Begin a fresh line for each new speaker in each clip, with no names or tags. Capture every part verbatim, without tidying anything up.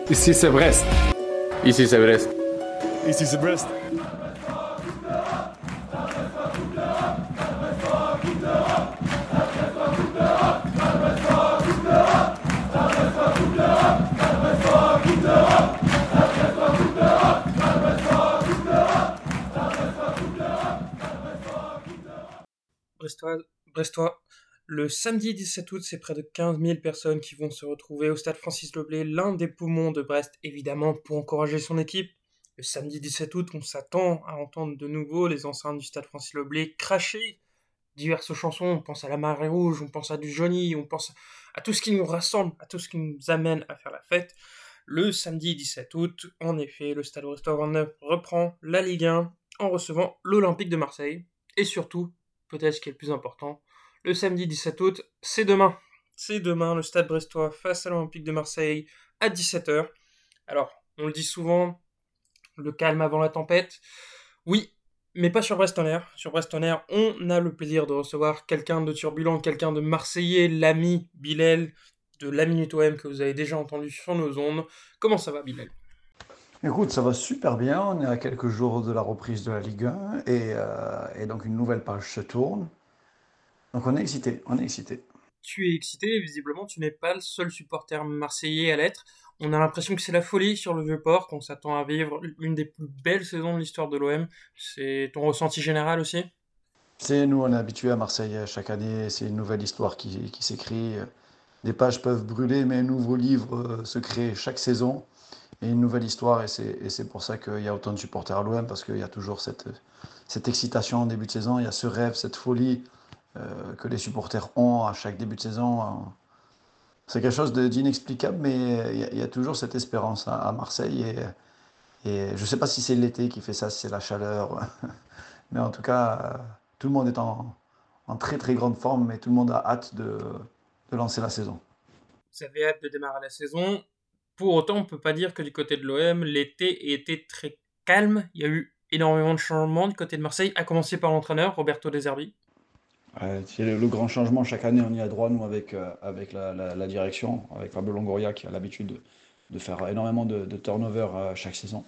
Ici c'est Brest.
Ici c'est Brest.
Ici c'est Brest.
Brestois, Brestois, le samedi dix-sept août, c'est près de quinze mille personnes qui vont se retrouver au stade Francis Leblay, l'un des poumons de Brest, évidemment, pour encourager son équipe. Le samedi dix-sept août, on s'attend à entendre de nouveau les enceintes du stade Francis Leblay cracher diverses chansons. On pense à la Marée Rouge, on pense à du Johnny, on pense à tout ce qui nous rassemble, à tout ce qui nous amène à faire la fête. Le samedi dix-sept août, en effet, le stade Brestois vingt-neuf reprend la Ligue un en recevant l'Olympique de Marseille. Et surtout, peut-être ce qui est le plus important, le samedi dix-sept août, c'est demain. C'est demain, le stade brestois face à l'Olympique de Marseille à dix-sept heures. Alors, on le dit souvent, le calme avant la tempête. Oui, mais pas sur Brest en Air. Sur Brest en Air, on a le plaisir de recevoir quelqu'un de turbulent, quelqu'un de marseillais, l'ami Bilal de la Minute O M que vous avez déjà entendu sur nos ondes. Comment ça va, Bilal ?
Écoute, ça va super bien. On est à quelques jours de la reprise de la Ligue un et, euh, et donc une nouvelle page se tourne. Donc on est excité, on est excité.
Tu es excité et visiblement tu n'es pas le seul supporter marseillais à l'être. On a l'impression que c'est la folie sur le Vieux-Port, qu'on s'attend à vivre une des plus belles saisons de l'histoire de l'O M. C'est ton ressenti général aussi ?
C'est nous, on est habitués à Marseille chaque année. C'est une nouvelle histoire qui, qui s'écrit. Des pages peuvent brûler, mais un nouveau livre euh, se crée chaque saison et une nouvelle histoire. Et c'est, et c'est pour ça qu'il y a autant de supporters à l'O M parce qu'il y a toujours cette, cette excitation en début de saison. Il y a ce rêve, cette folie euh, que les supporters ont à chaque début de saison. C'est quelque chose de- d'inexplicable, mais il y, a- il y a toujours cette espérance à, à Marseille. Et, et je ne sais pas si c'est l'été qui fait ça, si c'est la chaleur. Mais en tout cas, euh, tout le monde est en, en très très grande forme et tout le monde a hâte de, de lancer la saison.
Vous avez hâte de démarrer la saison. Pour autant, on ne peut pas dire que du côté de l'O M, l'été était très calme. Il y a eu énormément de changements du côté de Marseille, à commencer par l'entraîneur, Roberto De Zerbi.
Ouais, c'est le, le grand changement, chaque année on y a droit, nous, avec, euh, avec la, la- la direction, avec Fabio Longoria qui a l'habitude de, de faire énormément de, de turnover euh, chaque saison.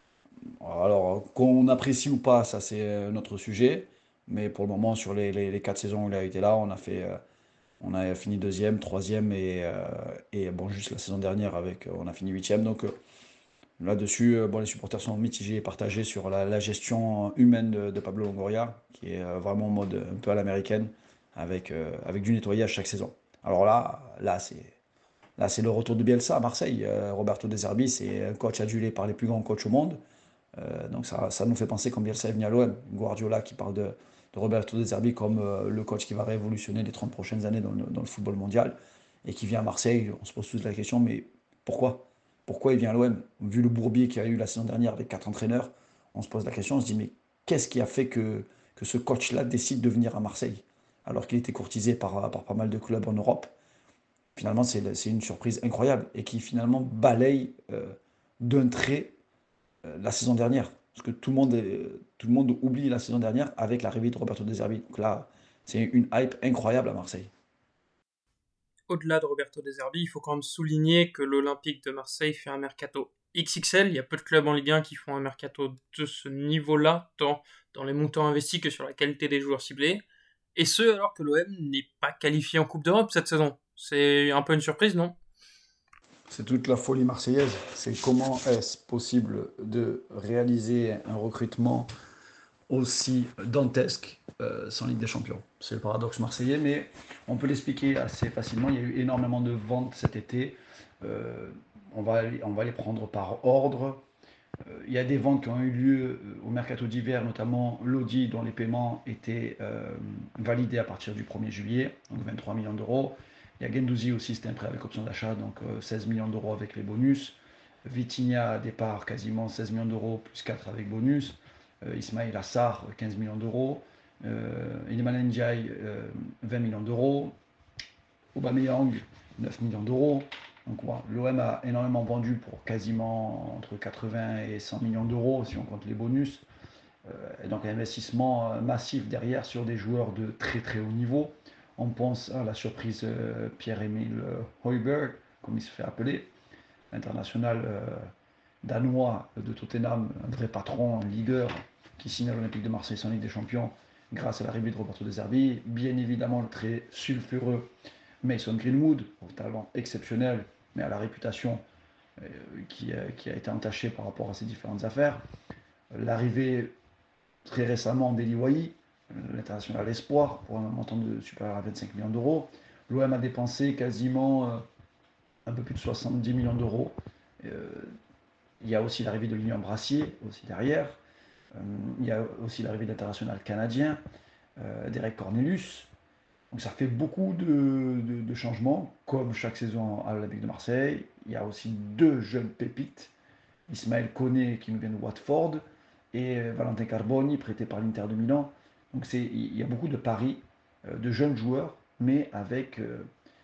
Alors, qu'on apprécie ou pas, ça c'est euh, notre sujet, mais pour le moment, sur les, les, les quatre saisons où il a été là, on a fait, euh, on a fini deuxième, troisième et, euh, et bon, juste la saison dernière, avec, euh, on a fini huitième. Donc euh, là-dessus, euh, bon, les supporters sont mitigés et partagés sur la, la gestion humaine de, de Pablo Longoria, qui est euh, vraiment en mode un peu à l'américaine, avec, euh, avec du nettoyage chaque saison. Alors là, là c'est là, c'est le retour de Bielsa à Marseille. Euh, Roberto De Zerbi, c'est un coach adulé par les plus grands coachs au monde. Euh, donc ça, ça nous fait penser quand Bielsa est venu à l'O M. Guardiola qui parle de, de Roberto De Zerbi comme euh, le coach qui va révolutionner les trente prochaines années dans le, dans le football mondial et qui vient à Marseille. On se pose tous la question, mais pourquoi Pourquoi il vient à l'O M? Vu le bourbier qu'il y a eu la saison dernière avec quatre entraîneurs, on se pose la question, on se dit, mais qu'est-ce qui a fait que, que ce coach-là décide de venir à Marseille alors qu'il était courtisé par, par pas mal de clubs en Europe? Finalement, c'est c'est une surprise incroyable et qui finalement balaye euh, d'un trait euh, la saison dernière. Parce que tout le, monde est- tout le monde oublie la saison dernière avec l'arrivée de Roberto De Zerbi. Donc là, c'est une hype incroyable à Marseille.
Au-delà de Roberto De Zerbi, il faut quand même souligner que l'Olympique de Marseille fait un mercato X X L. Il y a peu de clubs en Ligue un qui font un mercato de ce niveau-là, tant dans les montants investis que sur la qualité des joueurs ciblés. Et ce, alors que l'O M n'est pas qualifié en Coupe d'Europe cette saison. C'est un peu une surprise, non ?
C'est toute la folie marseillaise. C'est comment est-ce possible de réaliser un recrutement aussi dantesque euh, sans Ligue des Champions. C'est le paradoxe marseillais, mais on peut l'expliquer assez facilement. Il y a eu énormément de ventes cet été. Euh, on, va, on va les prendre par ordre. Euh, il y a des ventes qui ont eu lieu euh, au mercato d'hiver, notamment Lodi, dont les paiements étaient euh, validés à partir du premier juillet, donc vingt-trois millions d'euros. Il y a Gendouzi aussi, c'était un prêt avec option d'achat, donc euh, seize millions d'euros avec les bonus. Vitinha, départ, quasiment seize millions d'euros, plus quatre avec bonus. Euh, Ismail Assar, quinze millions d'euros. Euh, Iliman Ndiaye, euh, vingt millions d'euros. Aubameyang, neuf millions d'euros. Donc voilà, l'O M a énormément vendu pour quasiment entre quatre-vingts et cent millions d'euros si on compte les bonus. Euh, et donc un investissement euh, massif derrière sur des joueurs de très très haut niveau. On pense à la surprise euh, Pierre-Emile Højbjerg, comme il se fait appeler. l'international euh, danois de Tottenham, un vrai patron, un leader, qui signe à l'Olympique de Marseille son Ligue des Champions grâce à l'arrivée de Roberto De Zerbi. Bien évidemment, le très sulfureux Mason Greenwood, au talent exceptionnel, mais à la réputation euh, qui, a, qui, a été entachée par rapport à ses différentes affaires. L'arrivée très récemment d'Eli Wahi, l'international espoir, pour un montant de supérieur à vingt-cinq millions d'euros. L'O M a dépensé quasiment euh, un peu plus de soixante-dix millions d'euros. Euh, il y a aussi l'arrivée de l'Union Brassier, aussi derrière. Euh, il y a aussi l'arrivée de l'international canadien, euh, Derek Cornelius. Donc ça fait beaucoup de, de, de changements, comme chaque saison à l'Olympique de Marseille. Il y a aussi deux jeunes pépites, Ismaël Koné qui nous vient de Watford et Valentin Carboni prêté par l'Inter de Milan. Donc c'est, il y a beaucoup de paris euh, de jeunes joueurs, mais avec euh,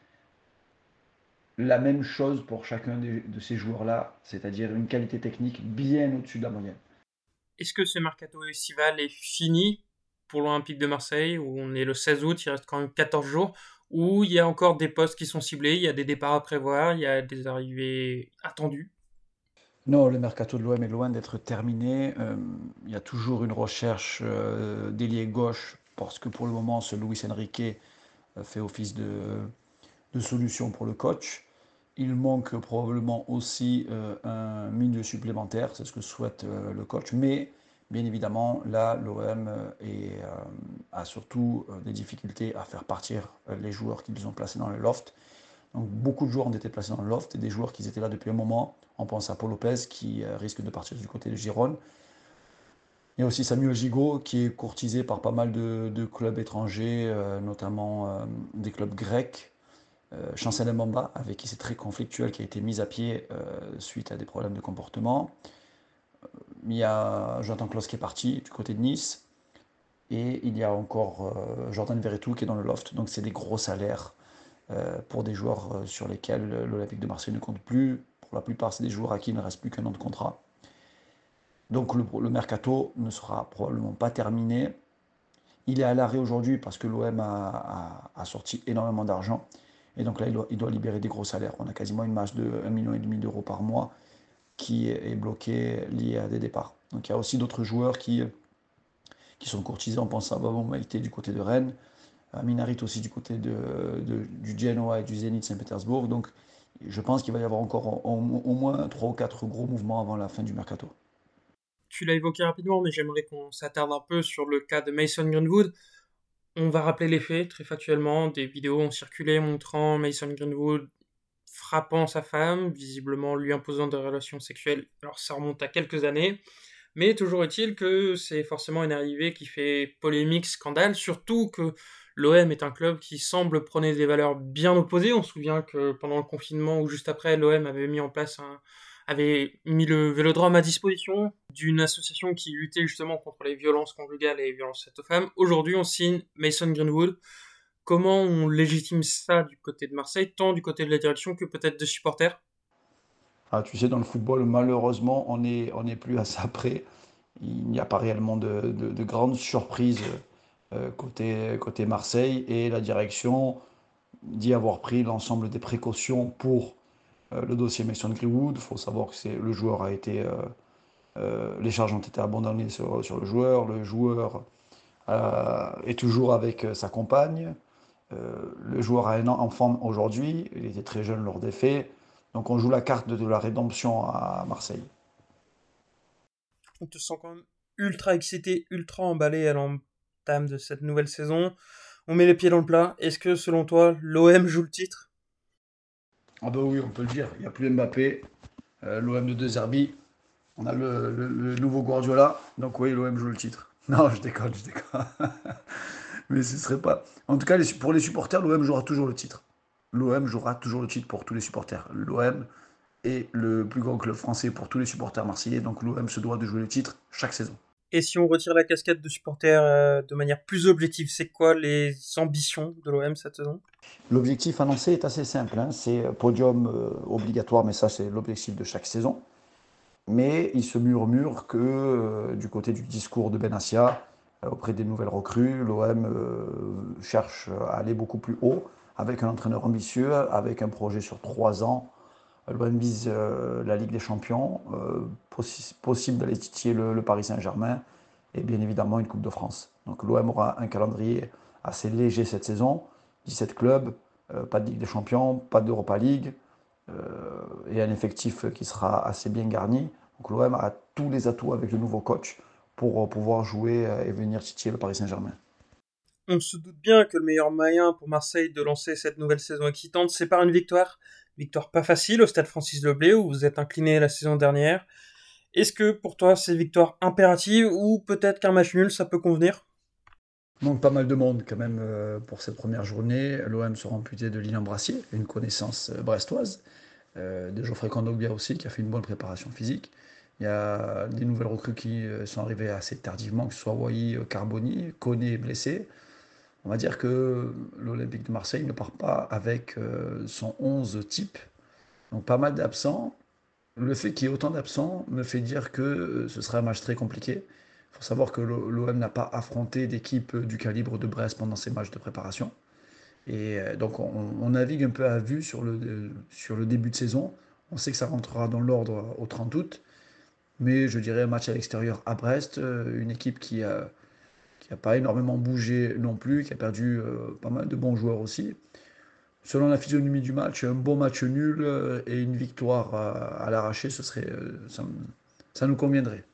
la même chose pour chacun de, de ces joueurs-là, c'est-à-dire une qualité technique bien au-dessus de la moyenne.
Est-ce que ce mercato estival est fini pour l'Olympique de Marseille, où on est le seize août, il reste quand même quatorze jours, où il y a encore des postes qui sont ciblés, il y a des départs à prévoir, il y a des arrivées attendues?
Non, le mercato de l'O M est loin d'être terminé. Euh, il y a toujours une recherche euh, d'ailier gauche, parce que pour le moment, ce Luis Enrique euh, fait office de, de solution pour le coach. Il manque probablement aussi euh, un milieu supplémentaire, c'est ce que souhaite euh, le coach. Mais bien évidemment, là, l'O M est, euh, a surtout euh, des difficultés à faire partir euh, les joueurs qu'ils ont placés dans le loft. Donc beaucoup de joueurs ont été placés dans le loft et des joueurs qui étaient là depuis un moment. On pense à Paul Lopez qui euh, risque de partir du côté de Gironne. Il y a aussi Samuel Gigot qui est courtisé par pas mal de, de clubs étrangers, euh, notamment euh, des clubs grecs. Euh, Chancel Mbamba, avec qui c'est très conflictuel, qui a été mis à pied euh, suite à des problèmes de comportement. Il y a Jonathan Klaus qui est parti du côté de Nice. Et il y a encore euh, Jordan Verretou qui est dans le loft. Donc c'est des gros salaires euh, pour des joueurs euh, sur lesquels l'Olympique de Marseille ne compte plus. Pour la plupart, c'est des joueurs à qui il ne reste plus qu'un an de contrat. Donc le, le mercato ne sera probablement pas terminé. Il est à l'arrêt aujourd'hui parce que l'O M a, a, a, sorti énormément d'argent. Et donc là, il doit, il doit libérer des gros salaires. On a quasiment une masse de un virgule cinq million d'euros par mois qui est bloquée liée à des départs. Donc il y a aussi d'autres joueurs qui, qui sont courtisés. On pense à Babon Maïté du côté de Rennes, à Minarit aussi du côté de, de, du Genoa et du Zénith Saint-Pétersbourg. Donc je pense qu'il va y avoir encore au, au moins trois ou quatre gros mouvements avant la fin du mercato.
Tu l'as évoqué rapidement, mais j'aimerais qu'on s'attarde un peu sur le cas de Mason Greenwood. On va rappeler les faits, très factuellement. Des vidéos ont circulé montrant Mason Greenwood frappant sa femme, visiblement lui imposant des relations sexuelles. Alors ça remonte à quelques années, mais toujours est-il que c'est forcément une arrivée qui fait polémique, scandale, surtout que l'O M est un club qui semble prôner des valeurs bien opposées. On se souvient que pendant le confinement ou juste après, l'O M avait mis en place un, avait mis le Vélodrome à disposition d'une association qui luttait justement contre les violences conjugales et les violences faites aux femmes. Aujourd'hui, on signe Mason Greenwood. Comment on légitime ça du côté de Marseille, tant du côté de la direction que peut-être des supporters?
Ah, tu sais, dans le football, malheureusement, on n'est on est plus à ça près. Il n'y a pas réellement de, de- de grandes surprises euh, côté, côté Marseille et la direction dit avoir pris l'ensemble des précautions pour euh, le dossier Mason Greenwood. Il faut savoir que c'est, le joueur a été, euh, euh, les charges ont été abandonnées sur, sur le joueur. Le joueur euh, est toujours avec euh, sa compagne. Euh, le joueur a un enfant aujourd'hui. Il était très jeune lors des faits. Donc on joue la carte de, de la rédemption à Marseille.
On te sent quand même ultra excité, ultra emballé à l'entame de cette nouvelle saison. On met les pieds dans le plat. Est-ce que selon toi, l'O M joue le titre?
Ah bah oui, on peut le dire. Il n'y a plus Mbappé. Euh, L'O M de De Zerbi. On a le, le- le nouveau Guardiola. Donc oui, l'O M joue le titre. Non, je déconne, je déconne. Mais ce serait pas. En tout cas, les- pour les supporters, l'O M jouera toujours le titre. L'O M jouera toujours le titre pour tous les supporters. L'O M est le plus grand club français pour tous les supporters marseillais. Donc l'O M se doit de jouer le titre chaque saison.
Et si on retire la casquette de supporter euh, de manière plus objective, c'est quoi les ambitions de l'O M cette saison?
L'objectif annoncé est assez simple, hein. C'est podium euh, obligatoire, mais ça c'est l'objectif de chaque saison. Mais il se murmure que euh, du côté du discours de Benassia, euh, auprès des nouvelles recrues, l'O M euh, cherche à aller beaucoup plus haut, avec un entraîneur ambitieux, avec un projet sur trois ans, L'O M vise euh, la Ligue des Champions, euh, possi- possible d'aller titiller le, le Paris Saint-Germain et bien évidemment une Coupe de France. Donc l'O M aura un calendrier assez léger cette saison, dix-sept clubs, euh, pas de Ligue des Champions, pas d'Europa League euh, et un effectif qui sera assez bien garni. Donc l'O M a tous les atouts avec le nouveau coach pour euh, pouvoir jouer euh, et venir titiller le Paris Saint-Germain.
On se doute bien que le meilleur moyen pour Marseille de lancer cette nouvelle saison excitante, c'est par une victoire. Victoire pas facile au stade Francis Leblé où vous êtes incliné la saison dernière. Est-ce que pour toi c'est victoire impérative ou peut-être qu'un match nul ça peut convenir?
Donc pas mal de monde quand même euh, pour cette première journée. L'O M sera amputé de Lilian Brassier, une connaissance euh, brestoise, euh, de Geoffrey Kondogbia aussi qui a fait une bonne préparation physique. Il y a des nouvelles recrues qui euh, sont arrivées assez tardivement, que ce soit Wai, euh, Carboni, Koné est blessé. On va dire que l'Olympique de Marseille ne part pas avec euh, son onze type. Donc pas mal d'absents. Le fait qu'il y ait autant d'absents me fait dire que euh, ce sera un match très compliqué. Il faut savoir que l'O M n'a pas affronté d'équipe du calibre de Brest pendant ses matchs de préparation. Et euh, donc on, on navigue un peu à vue sur le, euh, sur le début de saison. On sait que ça rentrera dans l'ordre au trente août. Mais je dirais un match à l'extérieur à Brest, euh, une équipe qui a, qui a pas énormément bougé non plus, qui a perdu euh, pas mal de bons joueurs aussi. Selon la physionomie du match, un bon match nul euh, et une victoire à, à l'arraché, ce serait, euh, ça, ça nous conviendrait.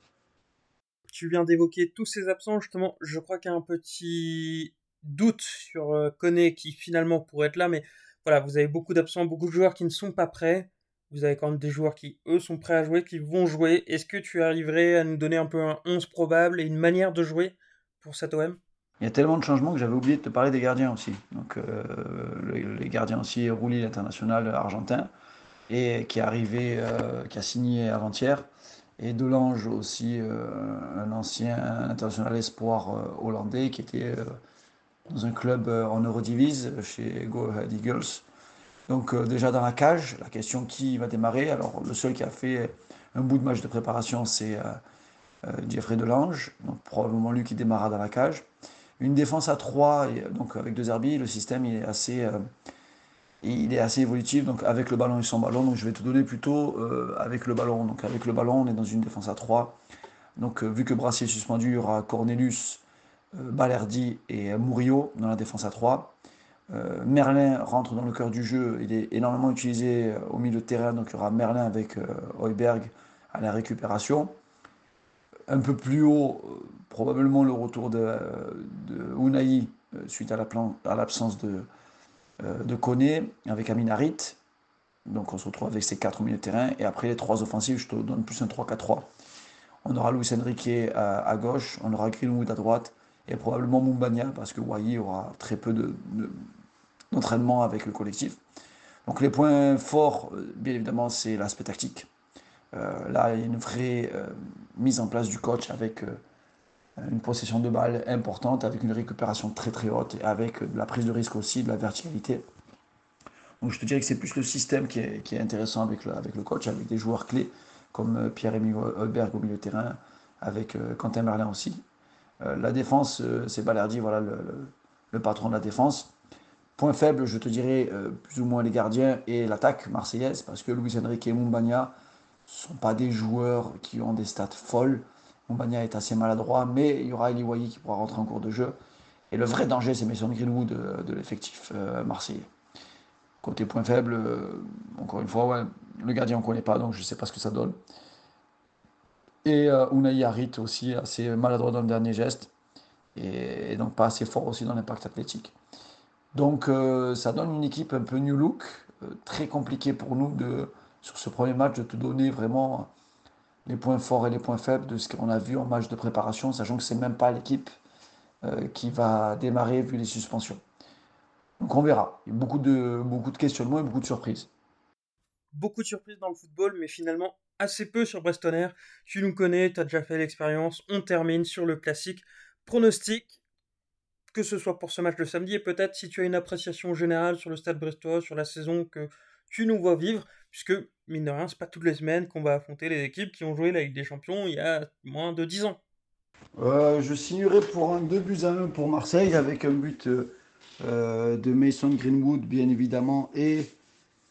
Tu viens d'évoquer tous ces absents, justement, je crois qu'il y a un petit doute sur euh, Koné qui finalement pourrait être là, mais voilà, vous avez beaucoup d'absents, beaucoup de joueurs qui ne sont pas prêts. Vous avez quand même des joueurs qui, eux, sont prêts à jouer, qui vont jouer. Est-ce que tu arriverais à nous donner un peu un onze probable et une manière de jouer pour cet O M?
Il y a tellement de changements que j'avais oublié de te parler des gardiens aussi. Donc euh, le- les gardiens aussi, Rouli, l'international argentin, et qui est arrivé, euh, qui a signé avant-hier. Et Delange aussi, euh, un ancien international espoir euh, hollandais qui était euh, dans un club euh, en Eurodivise chez Go Ahead Eagles. Donc euh, déjà dans la cage, la question qui va démarrer. Alors le seul qui a fait un bout de match de préparation, c'est euh, euh, Jeffrey Delange, donc probablement lui qui démarra dans la cage. Une défense à trois, et, donc avec deux herbiers, le système il est assez, euh, il est assez évolutif, donc avec le ballon et sans ballon. Donc je vais te donner plutôt euh, avec le ballon. Donc avec le ballon, on est dans une défense à trois. Donc euh, vu que Brassier est suspendu, il y aura Cornelius, euh, Balerdi et euh, Murillo dans la défense à trois. Euh, Merlin rentre dans le cœur du jeu, il est énormément utilisé euh, au milieu de terrain, donc il y aura Merlin avec euh, Heuberg à la récupération. Un peu plus haut, euh, probablement le retour de, de Unai euh, suite à l'absence de, euh, de Koné avec Aminarit. Donc on se retrouve avec ces quatre au milieu de terrain. Et après les trois offensives, je te donne plus un trois quatre trois. On aura Luis Enrique à, à gauche, on aura Greenwood à droite et probablement Mumbagna parce que Wai aura très peu de, de, d'entraînement avec le collectif. Donc les points forts, euh, bien évidemment, c'est l'aspect tactique. Euh, là, il y a une vraie euh, mise en place du coach avec euh, une possession de balle importante, avec une récupération très très haute et avec de la prise de risque aussi, de la verticalité. Donc je te dirais que c'est plus le système qui est, qui est intéressant avec le, avec le coach, avec des joueurs clés comme euh, Pierre-Emile Heuberg au milieu de terrain, avec euh, Quentin Merlin aussi. Euh, la défense, euh, c'est Balerdi, voilà le, le, le patron de la défense. Point faible, je te dirais euh, plus ou moins les gardiens et l'attaque marseillaise, parce que Luis Enrique et Mumbagna ne sont pas des joueurs qui ont des stats folles. Mumbagna est assez maladroit, mais il y aura Eli Wahi qui pourra rentrer en cours de jeu. Et le vrai danger, c'est Mason Greenwood de, de l'effectif euh, marseillais. Côté point faible, euh, encore une fois, ouais, le gardien on ne connaît pas, donc je ne sais pas ce que ça donne. Et euh, Unai Harit aussi, assez maladroit dans le dernier geste, et, et donc pas assez fort aussi dans l'impact athlétique. Donc euh, ça donne une équipe un peu new look, euh, très compliqué pour nous de, sur ce premier match de te donner vraiment les points forts et les points faibles de ce qu'on a vu en match de préparation, sachant que c'est même pas l'équipe euh, qui va démarrer vu les suspensions. Donc on verra. Il y a beaucoup de, beaucoup de questionnements et beaucoup de surprises.
Beaucoup de surprises dans le football, mais finalement assez peu sur Brestonner. Tu nous connais, tu as déjà fait l'expérience. On termine sur le classique pronostic, que ce soit pour ce match de samedi, et peut-être si tu as une appréciation générale sur le Stade Brestois, sur la saison que tu nous vois vivre, puisque, mine de rien, c'est pas toutes les semaines qu'on va affronter les équipes qui ont joué la Ligue des Champions il y a moins de dix ans.
Euh, je signerai pour un deux buts à un pour Marseille avec un but euh, euh, de Mason Greenwood bien évidemment et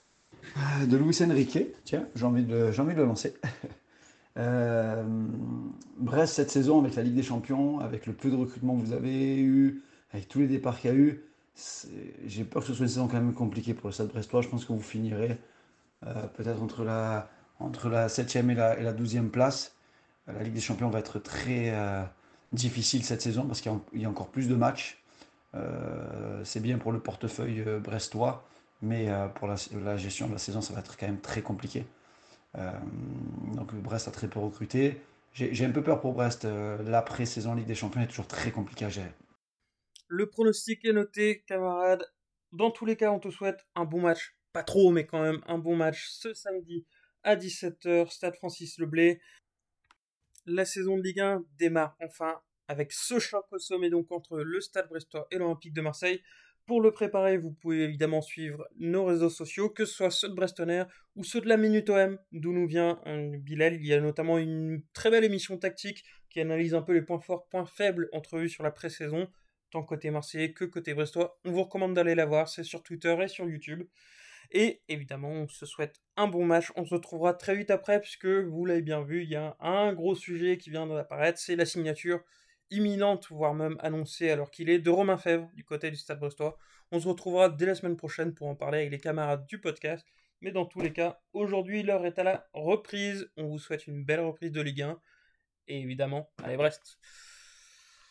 Euh, De Luis Enrique, tiens, j'ai envie de, j'ai envie de le lancer. Euh, Brest, cette saison, avec la Ligue des Champions, avec le peu de recrutement que vous avez eu, avec tous les départs qu'il y a eu, c'est- j'ai peur que ce soit une saison quand même compliquée pour le Stade Brestois. Je pense que vous finirez euh, peut-être entre la, entre la septième et la, et la douzième place. Euh, La Ligue des Champions va être très euh, difficile cette saison parce qu'il y a, il y a encore plus de matchs. Euh, c'est bien pour le portefeuille euh, brestois, mais euh, pour la, la gestion de la saison, ça va être quand même très compliqué. Euh, donc Brest a très peu recruté. J'ai j'ai un peu peur pour Brest. Euh, L'après-saison Ligue des Champions est toujours très compliqué à gérer.
Le pronostic est noté, camarades. Dans tous les cas, on te souhaite un bon match. Pas trop, mais quand même un bon match ce samedi à dix-sept heures, Stade Francis Leblay. La saison de Ligue un démarre enfin avec ce choc au sommet donc entre le Stade Brestois et l'Olympique de Marseille. Pour le préparer, vous pouvez évidemment suivre nos réseaux sociaux, que ce soit ceux de Brestonner ou ceux de la Minute O M, d'où nous vient euh, Bilal. Il y a notamment une très belle émission tactique qui analyse un peu les points forts, points faibles entrevus sur la pré-saison, tant côté marseillais que côté brestois. On vous recommande d'aller la voir, c'est sur Twitter et sur YouTube. Et évidemment, on se souhaite un bon match. On se retrouvera très vite après, puisque vous l'avez bien vu, il y a un gros sujet qui vient d'apparaître, c'est la signature imminente, voire même annoncée alors qu'il est, de Romain Fèvre du côté du Stade Brestois. On se retrouvera dès la semaine prochaine pour en parler avec les camarades du podcast. Mais dans tous les cas, aujourd'hui, l'heure est à la reprise. On vous souhaite une belle reprise de Ligue un. Et évidemment, allez Brest!